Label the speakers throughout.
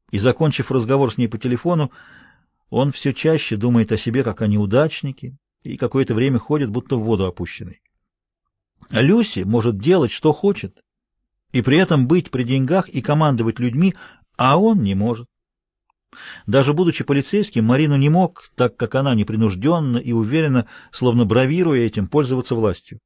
Speaker 1: И, закончив разговор с ней по телефону, он все чаще думает о себе как о неудачнике и какое-то время ходит, будто в воду опущенный. А Люси может делать, что хочет, и при этом быть при деньгах и командовать людьми, а он не может. Даже будучи полицейским, Марину не мог, так как она непринужденно и уверенно, словно бравируя этим, пользоваться властью.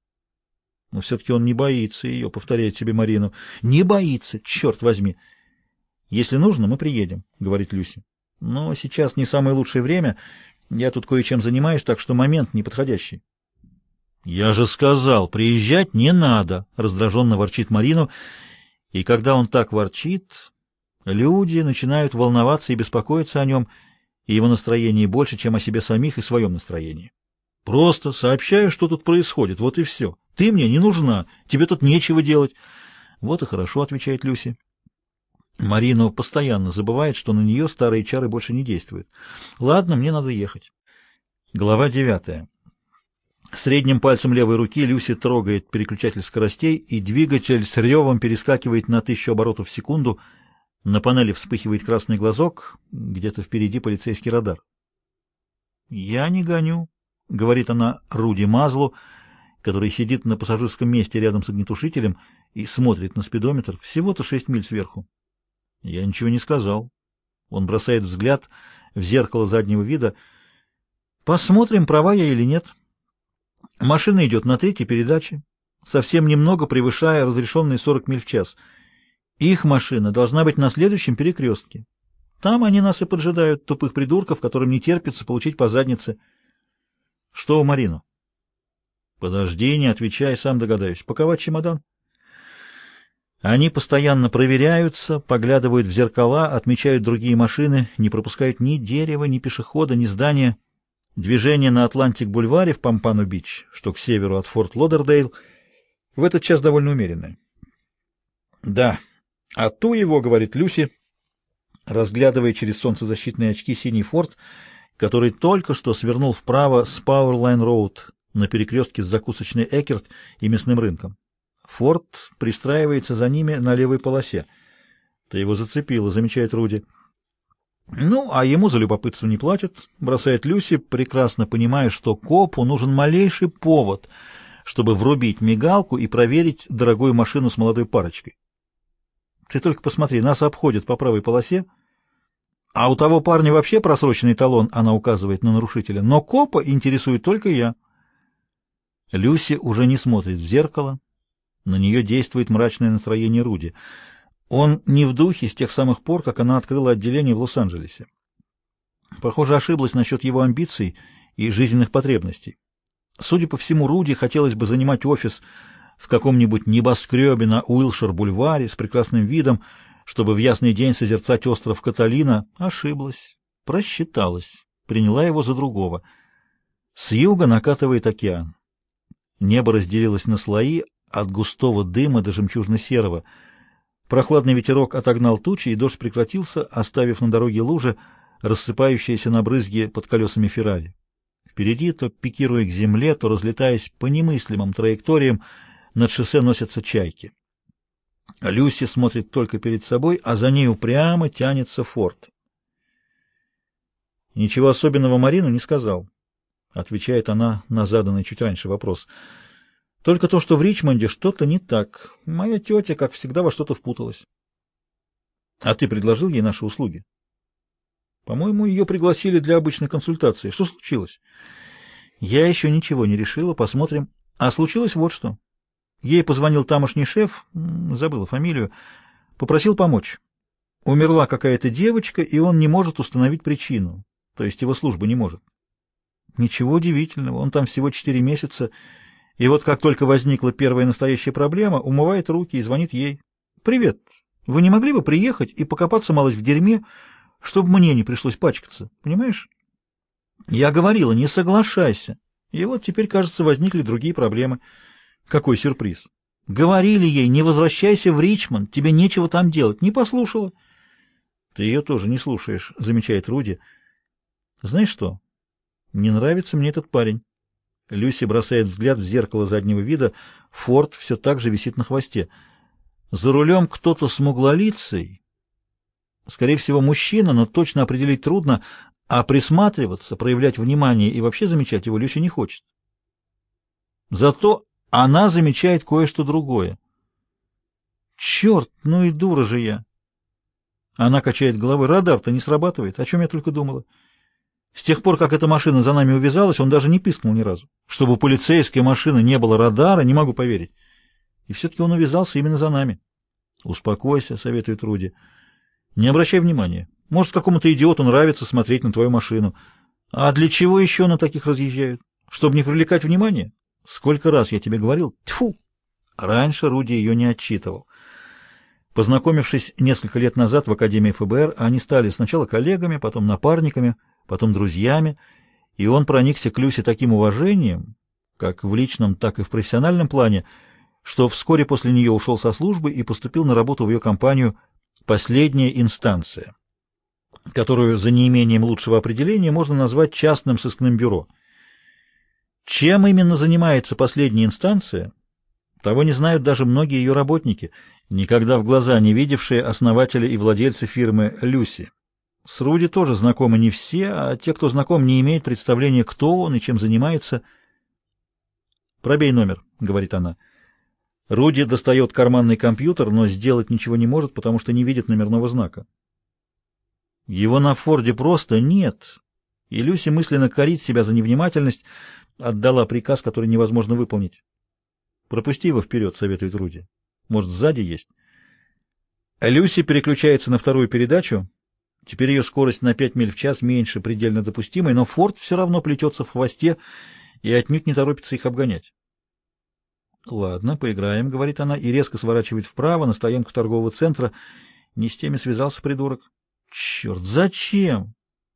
Speaker 1: Но все-таки он не боится ее, повторяет себе Марину. Не боится, черт возьми. Если нужно, мы приедем, говорит Люси. Но сейчас не самое лучшее время. Я тут кое-чем занимаюсь, так что момент неподходящий. Я же сказал, приезжать не надо, раздраженно ворчит Марину. И когда он так ворчит, люди начинают волноваться и беспокоиться о нем, и его настроении больше, чем о себе самих и своем настроении. Просто сообщаю, что тут происходит, вот и все. Ты мне не нужна, тебе тут нечего делать. Вот и хорошо, отвечает Люси. Марина постоянно забывает, что на нее старые чары больше не действуют. Ладно, мне надо ехать. Глава 9. Средним пальцем левой руки Люси трогает переключатель скоростей, и двигатель с ревом перескакивает на 1000 оборотов в секунду. На панели вспыхивает красный глазок, где-то впереди полицейский радар. «Я не гоню», — говорит она Руди Мазлу, который сидит на пассажирском месте рядом с огнетушителем и смотрит на спидометр. Всего-то 6 миль сверху. Я ничего не сказал. Он бросает взгляд в зеркало заднего вида. Посмотрим, права я или нет. Машина идет на 3-й передаче, совсем немного превышая разрешенные 40 миль в час. Их машина должна быть на следующем перекрестке. Там они нас и поджидают, тупых придурков, которым не терпится получить по заднице. Что у Марину? Подожди, не отвечай, сам догадаюсь. Паковать чемодан? Они постоянно проверяются, поглядывают в зеркала, отмечают другие машины, не пропускают ни дерева, ни пешехода, ни здания. Движение на Атлантик-бульваре в Помпану-Бич, что к северу от Форт Лодердейл, в этот час довольно умеренное. Да, а ту его, говорит Люси, разглядывая через солнцезащитные очки синий Форд, который только что свернул вправо с Пауэрлайн-роуд на перекрестке с закусочной Экерт и мясным рынком. Форд пристраивается за ними на левой полосе. Ты его зацепила, замечает Руди. Ну, а ему за любопытство не платят, бросает Люси, прекрасно понимая, что копу нужен малейший повод, чтобы врубить мигалку и проверить дорогую машину с молодой парочкой. Ты только посмотри, нас обходят по правой полосе, а у того парня вообще просроченный талон, она указывает на нарушителя, но копа интересует только я. Люси уже не смотрит в зеркало, на нее действует мрачное настроение Руди. Он не в духе с тех самых пор, как она открыла отделение в Лос-Анджелесе. Похоже, ошиблась насчет его амбиций и жизненных потребностей. Судя по всему, Руди хотелось бы занимать офис в каком-нибудь небоскребе на Уилшир-бульваре с прекрасным видом, чтобы в ясный день созерцать остров Каталина. Ошиблась, просчиталась, приняла его за другого. С юга накатывает океан. Небо разделилось на слои от густого дыма до жемчужно-серого. Прохладный ветерок отогнал тучи, и дождь прекратился, оставив на дороге лужи, рассыпающиеся на брызги под колесами Феррари. Впереди, то пикируя к земле, то разлетаясь по немыслимым траекториям, над шоссе носятся чайки. Люси смотрит только перед собой, а за ней упрямо тянется Форд. «Ничего особенного Марину не сказал», — отвечает она на заданный чуть раньше вопрос. «Только то, что в Ричмонде что-то не так. Моя тетя, как всегда, во что-то впуталась». «А ты предложил ей наши услуги?» «По-моему, ее пригласили для обычной консультации. Что случилось?» «Я еще ничего не решила. Посмотрим. А случилось вот что. Ей позвонил тамошний шеф, забыла фамилию, попросил помочь. Умерла какая-то девочка, и он не может установить причину, то есть его служба не может. Ничего удивительного, он там всего 4 месяца, и вот как только возникла первая настоящая проблема, умывает руки и звонит ей. «Привет, вы не могли бы приехать и покопаться малость в дерьме, чтобы мне не пришлось пачкаться, понимаешь?» Я говорила, не соглашайся, и вот теперь, кажется, возникли другие проблемы. Какой сюрприз! Говорили ей, не возвращайся в Ричмонд, тебе нечего там делать. Не послушала. Ты ее тоже не слушаешь, замечает Руди. Знаешь что? Не нравится мне этот парень. Люси бросает взгляд в зеркало заднего вида. Форд все так же висит на хвосте. За рулем кто-то смуглолицый. Скорее всего, мужчина, но точно определить трудно, а присматриваться, проявлять внимание и вообще замечать его Люся не хочет. Зато она замечает кое-что другое. Черт, ну и дура же я. Она качает головой. Радар-то не срабатывает. О чем я только думала. С тех пор, как эта машина за нами увязалась, он даже не пискнул ни разу. Чтобы у полицейской машины не было радара, не могу поверить. И все-таки он увязался именно за нами. Успокойся, советует Руди. Не обращай внимания. Может, какому-то идиоту нравится смотреть на твою машину. А для чего еще на таких разъезжают? Чтобы не привлекать внимание? Сколько раз я тебе говорил? Тьфу! Раньше Руди ее не отчитывал. Познакомившись несколько лет назад в Академии ФБР, они стали сначала коллегами, потом напарниками, потом друзьями, и он проникся к Люсе таким уважением, как в личном, так и в профессиональном плане, что вскоре после нее ушел со службы и поступил на работу в ее компанию «Последняя инстанция», которую за неимением лучшего определения можно назвать частным сыскным бюро. Чем именно занимается последняя инстанция, того не знают даже многие ее работники, никогда в глаза не видевшие основателя и владельца фирмы Люси. С Руди тоже знакомы не все, а те, кто знаком, не имеют представления, кто он и чем занимается. «Пробей номер», — говорит она. Руди достает карманный компьютер, но сделать ничего не может, потому что не видит номерного знака. Его на Форде просто нет, и Люси мысленно корит себя за невнимательность, отдала приказ, который невозможно выполнить. «Пропусти его вперед», — советует Руди. «Может, сзади есть?» Люси переключается на вторую передачу. Теперь ее скорость на 5 миль в час меньше предельно допустимой, но Форд все равно плетется в хвосте и отнюдь не торопится их обгонять. «Ладно, поиграем», — говорит она, и резко сворачивает вправо на стоянку торгового центра. Не с теми связался придурок. «Черт, зачем?»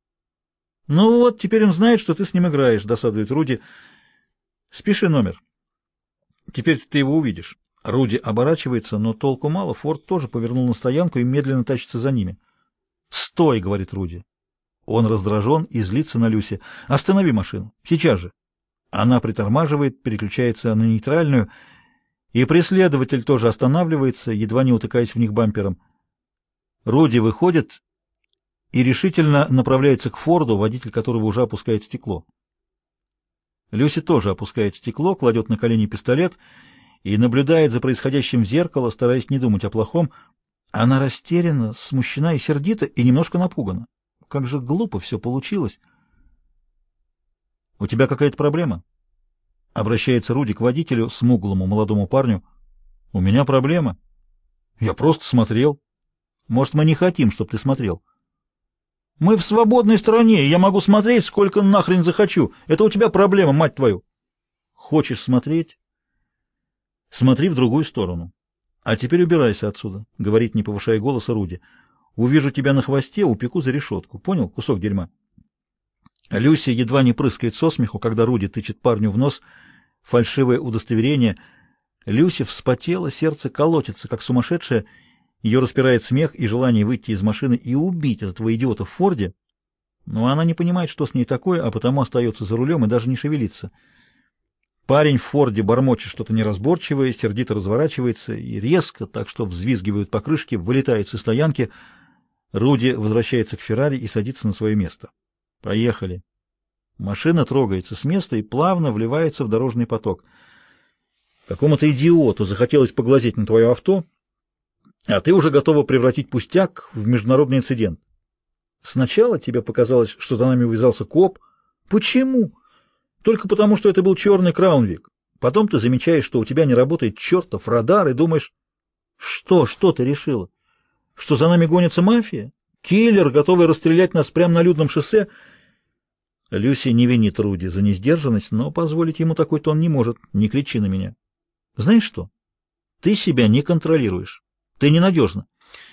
Speaker 1: «Ну вот, теперь он знает, что ты с ним играешь», — досадует Руди. «Спиши номер. Теперь ты его увидишь». Руди оборачивается, но толку мало. Форд тоже повернул на стоянку и медленно тащится за ними. «Стой!» — говорит Руди. Он раздражен и злится на Люси. «Останови машину. Сейчас же!» Она притормаживает, переключается на нейтральную, и преследователь тоже останавливается, едва не утыкаясь в них бампером. Руди выходит и решительно направляется к Форду, водитель которого уже опускает стекло. Люси тоже опускает стекло, кладет на колени пистолет и наблюдает за происходящим в зеркало, стараясь не думать о плохом. Она растеряна, смущена и сердита, и немножко напугана. Как же глупо все получилось. «У тебя какая-то проблема?» Обращается Руди к водителю, смуглому молодому парню. «У меня проблема. Я просто смотрел. Может, мы не хотим, чтобы ты смотрел?» «Мы в свободной стране, и я могу смотреть, сколько нахрен захочу. Это у тебя проблема, мать твою!» «Хочешь смотреть? Смотри в другую сторону. А теперь убирайся отсюда», — говорит, не повышая голоса, Руди. «Увижу тебя на хвосте, упеку за решетку. Понял, кусок дерьма?» Люси едва не прыскает со смеху, когда Руди тычет парню в нос фальшивое удостоверение. Люси вспотела, сердце колотится, как сумасшедшее. Ее распирает смех и желание выйти из машины и убить этого идиота в Форде. Но она не понимает, что с ней такое, а потому остается за рулем и даже не шевелится. Парень в Форде бормочет что-то неразборчивое, сердито разворачивается и резко, так что взвизгивают покрышки, вылетает со стоянки. Руди возвращается к Феррари и садится на свое место. «Поехали». Машина трогается с места и плавно вливается в дорожный поток. Какому-то идиоту захотелось поглазеть на твое авто, а ты уже готова превратить пустяк в международный инцидент. Сначала тебе показалось, что за нами увязался коп. Почему? Только потому, что это был черный Краунвик. Потом ты замечаешь, что у тебя не работает чертов радар, и думаешь, что ты решила? Что за нами гонится мафия? Киллер, готовый расстрелять нас прямо на людном шоссе? Люси не винит Руди за несдержанность, но позволить ему такой тон не может. Не кричи на меня. Знаешь что? Ты себя не контролируешь. Ты ненадежна.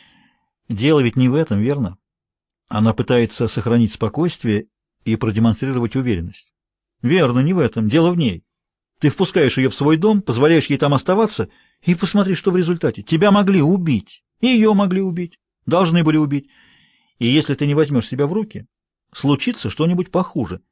Speaker 1: Дело ведь не в этом, верно? Она пытается сохранить спокойствие и продемонстрировать уверенность. Верно, не в этом. Дело в ней. Ты впускаешь ее в свой дом, позволяешь ей там оставаться, и посмотри, что в результате. Тебя могли убить. И ее могли убить. Должны были убить. И если ты не возьмешь себя в руки, случится что-нибудь похуже.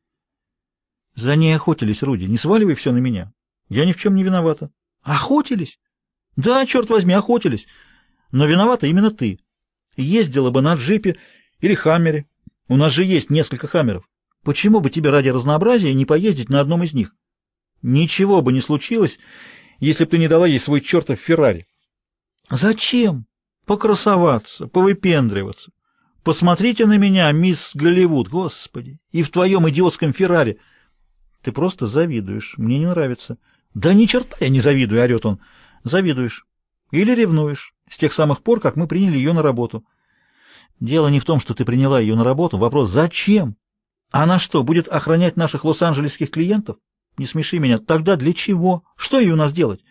Speaker 1: За ней охотились, Руди. Не сваливай все на меня. Я ни в чем не виновата. Охотились? Да, черт возьми, охотились. Но виновата именно ты. Ездила бы на джипе или хаммере. У нас же есть несколько хаммеров. Почему бы тебе ради разнообразия не поездить на одном из них? Ничего бы не случилось, если бы ты не дала ей свой чертов Феррари. Зачем? Покрасоваться, повыпендриваться. Посмотрите на меня, мисс Голливуд, господи, и в твоем идиотском Феррари. Ты просто завидуешь, мне не нравится. Да ни черта я не завидую, орет он. Завидуешь. Или ревнуешь, с тех самых пор, как мы приняли ее на работу. Дело не в том, что ты приняла ее на работу, вопрос зачем? Она что, будет охранять наших лос-анджелесских клиентов? Не смеши меня. Тогда для чего? Что ей у нас делать?